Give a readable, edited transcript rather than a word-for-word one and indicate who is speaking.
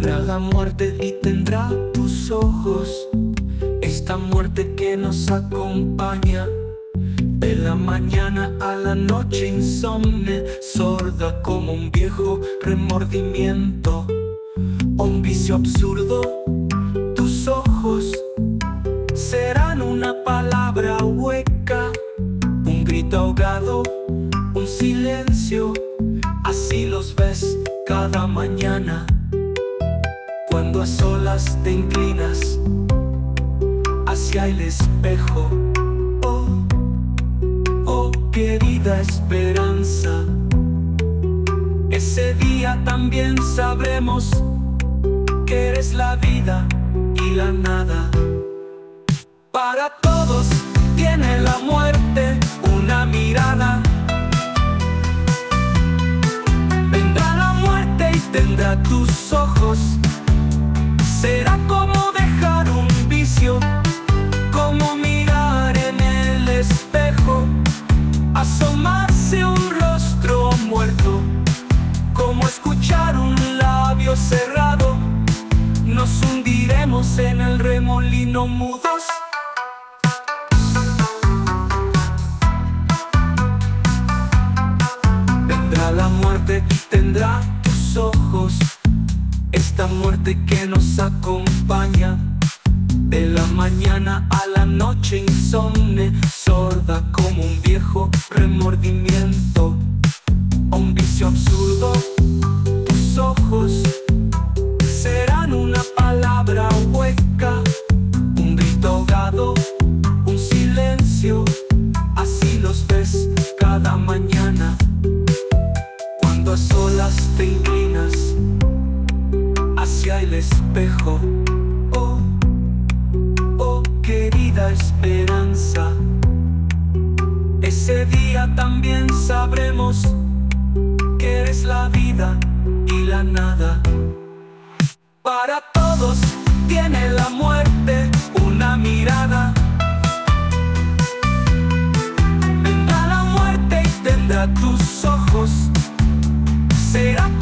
Speaker 1: Vendrá la muerte y tendrá tus ojos, esta muerte que nos acompaña de la mañana a la noche insomne, sorda como un viejo remordimiento, un vicio absurdo. Tus ojos serán una palabra hueca, un grito ahogado, un silencio. Así los ves cada mañana, cuando a solas te inclinas hacia el espejo. Oh, oh, querida esperanza, ese día también sabremos que eres la vida y la nada. Para todos tiene la muerte una mirada. Vendrá la muerte y tendrá tus ojos. Será como dejar un vicio, como mirar en el espejo, asomarse un rostro muerto, como escuchar un labio cerrado. Nos hundiremos en el remolino mudos. Vendrá la muerte y tendrá tus ojos, esta muerte que nos acompaña de la mañana a la noche insomne, sorda como un viejo remordimiento, un vicio absurdo. Tus ojos serán una palabra hueca, un grito ahogado, un silencio. Así los ves cada mañana, cuando a solas te inclinas hacia el espejo. Oh, oh, querida esperanza, ese día también sabremos que eres la vida y la nada. Para todos tiene la muerte una mirada. Vendrá la muerte y tendrá tus ojos. Será